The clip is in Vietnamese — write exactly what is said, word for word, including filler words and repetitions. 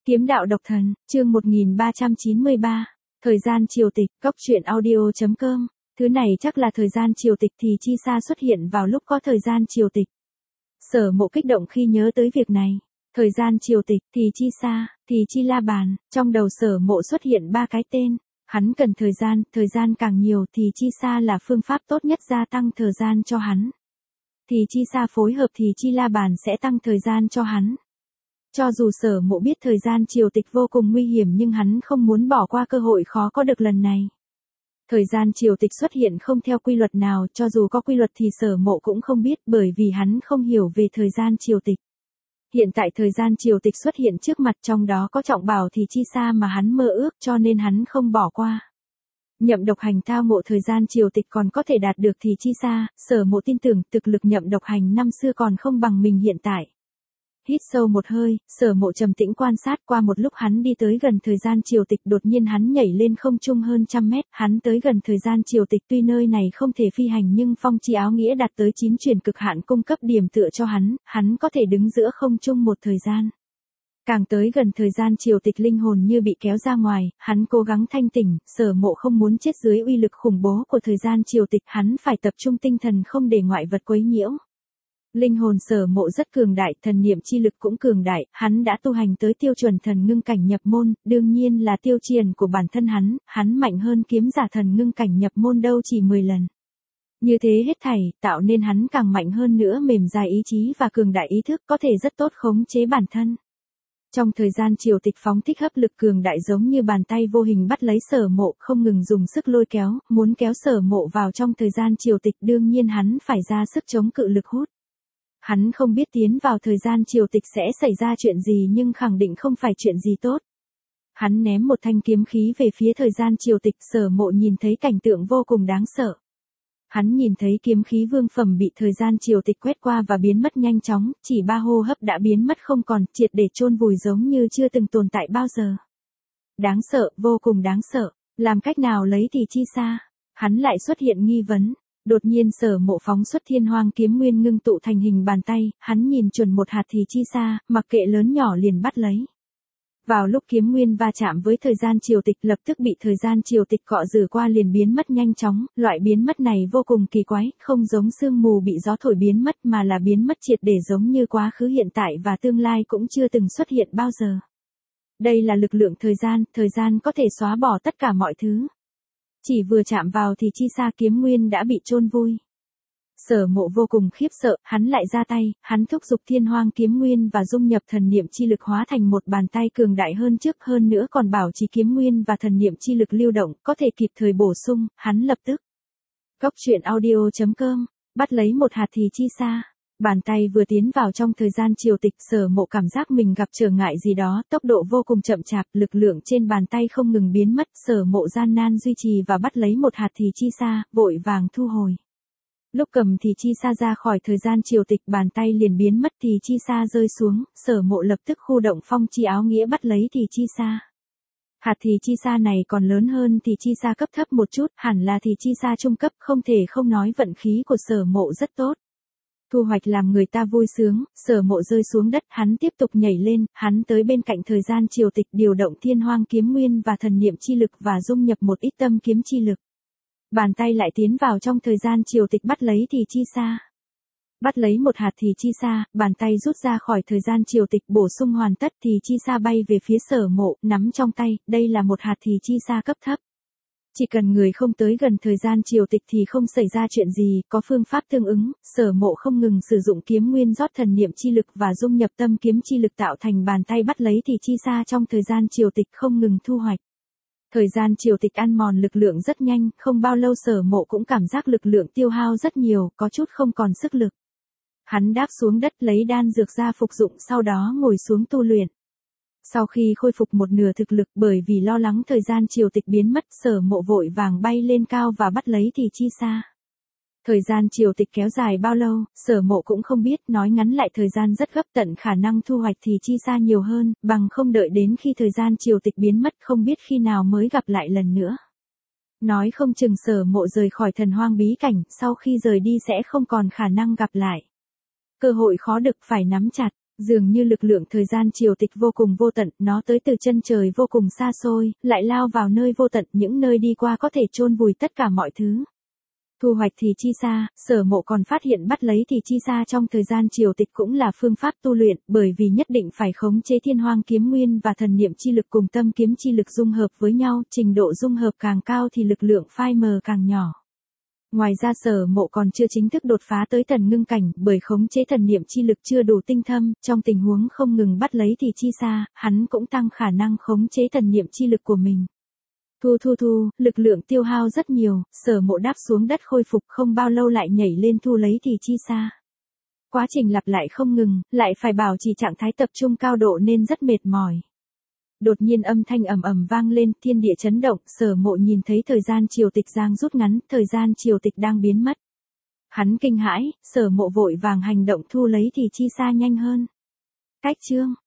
Kiếm đạo độc thần, chương một nghìn ba trăm chín mươi ba. Thời gian triều tịch, cốc truyện audio chấm com. Thứ này chắc là thời gian triều tịch thì Chi Sa xuất hiện vào lúc có thời gian triều tịch. Sở Mộ kích động khi nhớ tới việc này. Thời gian triều tịch thì Chi Sa, thì Chi La Bàn, trong đầu Sở Mộ xuất hiện ba cái tên. Hắn cần thời gian, thời gian càng nhiều thì Chi Sa là phương pháp tốt nhất gia tăng thời gian cho hắn. Thì Chi Sa phối hợp thì Chi La Bàn sẽ tăng thời gian cho hắn. Cho dù Sở Mộ biết thời gian triều tịch vô cùng nguy hiểm nhưng hắn không muốn bỏ qua cơ hội khó có được lần này. Thời gian triều tịch xuất hiện không theo quy luật nào, cho dù có quy luật thì Sở Mộ cũng không biết bởi vì hắn không hiểu về thời gian triều tịch. Hiện tại thời gian triều tịch xuất hiện trước mặt, trong đó có trọng bảo thì Chi Sa mà hắn mơ ước, cho nên hắn không bỏ qua. Nhậm Độc Hành thao ngộ thời gian triều tịch còn có thể đạt được thì Chi Sa, Sở Mộ tin tưởng thực lực Nhậm Độc Hành năm xưa còn không bằng mình hiện tại. Hít sâu một hơi, Sở Mộ trầm tĩnh quan sát. Qua một lúc hắn đi tới gần thời gian triều tịch, đột nhiên hắn nhảy lên không trung hơn trăm mét. Hắn tới gần thời gian triều tịch, tuy nơi này không thể phi hành nhưng phong chi áo nghĩa đạt tới chín truyền cực hạn cung cấp điểm tựa cho hắn, hắn có thể đứng giữa không trung một thời gian. Càng tới gần thời gian triều tịch, linh hồn như bị kéo ra ngoài, hắn cố gắng thanh tỉnh. Sở Mộ không muốn chết dưới uy lực khủng bố của thời gian triều tịch, hắn phải tập trung tinh thần không để ngoại vật quấy nhiễu. Linh hồn Sở Mộ rất cường đại, thần niệm chi lực cũng cường đại, hắn đã tu hành tới tiêu chuẩn thần ngưng cảnh nhập môn, đương nhiên là tiêu triển của bản thân hắn, hắn mạnh hơn kiếm giả thần ngưng cảnh nhập môn đâu chỉ mười lần. Như thế hết thảy, tạo nên hắn càng mạnh hơn nữa, mềm dai ý chí và cường đại ý thức, có thể rất tốt khống chế bản thân. Trong thời gian triều tịch phóng thích hấp lực cường đại giống như bàn tay vô hình bắt lấy Sở Mộ, không ngừng dùng sức lôi kéo, muốn kéo Sở Mộ vào trong thời gian triều tịch, đương nhiên hắn phải ra sức chống cự lực hút. Hắn không biết tiến vào thời gian triều tịch sẽ xảy ra chuyện gì nhưng khẳng định không phải chuyện gì tốt. Hắn ném một thanh kiếm khí về phía thời gian triều tịch, Sở Mộ nhìn thấy cảnh tượng vô cùng đáng sợ. Hắn nhìn thấy kiếm khí vương phẩm bị thời gian triều tịch quét qua và biến mất nhanh chóng, chỉ ba hô hấp đã biến mất không còn, triệt để chôn vùi giống như chưa từng tồn tại bao giờ. Đáng sợ, vô cùng đáng sợ, làm cách nào lấy thì Chi Sa? Hắn lại xuất hiện nghi vấn. Đột nhiên Sở Mộ phóng xuất thiên hoang kiếm nguyên ngưng tụ thành hình bàn tay, hắn nhìn chuẩn một hạt thì Chi Sa, mặc kệ lớn nhỏ liền bắt lấy. Vào lúc kiếm nguyên va chạm với thời gian triều tịch, lập tức bị thời gian triều tịch cọ rửa qua liền biến mất nhanh chóng, loại biến mất này vô cùng kỳ quái, không giống sương mù bị gió thổi biến mất mà là biến mất triệt để giống như quá khứ hiện tại và tương lai cũng chưa từng xuất hiện bao giờ. Đây là lực lượng thời gian, thời gian có thể xóa bỏ tất cả mọi thứ. Chỉ vừa chạm vào thì Chi Sa kiếm nguyên đã bị chôn vùi. Sở Mộ vô cùng khiếp sợ, hắn lại ra tay, hắn thúc giục thiên hoang kiếm nguyên và dung nhập thần niệm chi lực hóa thành một bàn tay cường đại hơn trước, hơn nữa còn bảo trì kiếm nguyên và thần niệm chi lực lưu động, có thể kịp thời bổ sung, hắn lập tức. Cốc truyện audio chấm com, bắt lấy một hạt thì Chi Sa. Bàn tay vừa tiến vào trong thời gian triều tịch, Sở Mộ cảm giác mình gặp trở ngại gì đó, tốc độ vô cùng chậm chạp, lực lượng trên bàn tay không ngừng biến mất, Sở Mộ gian nan duy trì và bắt lấy một hạt thì Chi Sa, vội vàng thu hồi. Lúc cầm thì Chi Sa ra khỏi thời gian triều tịch, bàn tay liền biến mất thì Chi Sa rơi xuống, Sở Mộ lập tức khu động phong chi áo nghĩa bắt lấy thì Chi Sa. Hạt thì Chi Sa này còn lớn hơn thì Chi Sa cấp thấp một chút, hẳn là thì Chi Sa trung cấp, không thể không nói vận khí của Sở Mộ rất tốt. Thu hoạch làm người ta vui sướng, Sở Mộ rơi xuống đất, hắn tiếp tục nhảy lên, hắn tới bên cạnh thời gian triều tịch, điều động thiên hoang kiếm nguyên và thần niệm chi lực và dung nhập một ít tâm kiếm chi lực. Bàn tay lại tiến vào trong thời gian triều tịch bắt lấy thì Chi Sa. Bắt lấy một hạt thì Chi Sa, bàn tay rút ra khỏi thời gian triều tịch bổ sung hoàn tất thì Chi Sa bay về phía Sở Mộ, nắm trong tay, đây là một hạt thì Chi Sa cấp thấp. Chỉ cần người không tới gần thời gian triều tịch thì không xảy ra chuyện gì, có phương pháp tương ứng, Sở Mộ không ngừng sử dụng kiếm nguyên rót thần niệm chi lực và dung nhập tâm kiếm chi lực tạo thành bàn tay bắt lấy thì Chi Sa trong thời gian triều tịch không ngừng thu hoạch. Thời gian triều tịch ăn mòn lực lượng rất nhanh, không bao lâu Sở Mộ cũng cảm giác lực lượng tiêu hao rất nhiều, có chút không còn sức lực. Hắn đáp xuống đất lấy đan dược ra phục dụng, sau đó ngồi xuống tu luyện. Sau khi khôi phục một nửa thực lực, bởi vì lo lắng thời gian triều tịch biến mất, Sở Mộ vội vàng bay lên cao và bắt lấy thì Chi Sa. Thời gian triều tịch kéo dài bao lâu, Sở Mộ cũng không biết, nói ngắn lại thời gian rất gấp, tận khả năng thu hoạch thì Chi Sa nhiều hơn, bằng không đợi đến khi thời gian triều tịch biến mất không biết khi nào mới gặp lại lần nữa. Nói không chừng Sở Mộ rời khỏi thần hoang bí cảnh, sau khi rời đi sẽ không còn khả năng gặp lại. Cơ hội khó được phải nắm chặt. Dường như lực lượng thời gian triều tịch vô cùng vô tận, nó tới từ chân trời vô cùng xa xôi, lại lao vào nơi vô tận, những nơi đi qua có thể chôn vùi tất cả mọi thứ. Thu hoạch thì chi xa, Sở Mộ còn phát hiện bắt lấy thì chi xa trong thời gian triều tịch cũng là phương pháp tu luyện, bởi vì nhất định phải khống chế thiên hoang kiếm nguyên và thần niệm chi lực cùng tâm kiếm chi lực dung hợp với nhau, trình độ dung hợp càng cao thì lực lượng phai mờ càng nhỏ. Ngoài ra Sở Mộ còn chưa chính thức đột phá tới thần ngưng cảnh, bởi khống chế thần niệm chi lực chưa đủ tinh thâm, trong tình huống không ngừng bắt lấy thì chi xa, hắn cũng tăng khả năng khống chế thần niệm chi lực của mình. Thu thu thu, lực lượng tiêu hao rất nhiều, Sở Mộ đáp xuống đất khôi phục không bao lâu lại nhảy lên thu lấy thì chi xa. Quá trình lặp lại không ngừng, lại phải bảo trì trạng thái tập trung cao độ nên rất mệt mỏi. Đột nhiên âm thanh ầm ầm vang lên, thiên địa chấn động, Sở Mộ nhìn thấy thời gian triều tịch giang rút ngắn, thời gian triều tịch đang biến mất. Hắn kinh hãi, Sở Mộ vội vàng hành động thu lấy thì chi xa nhanh hơn. Cách chương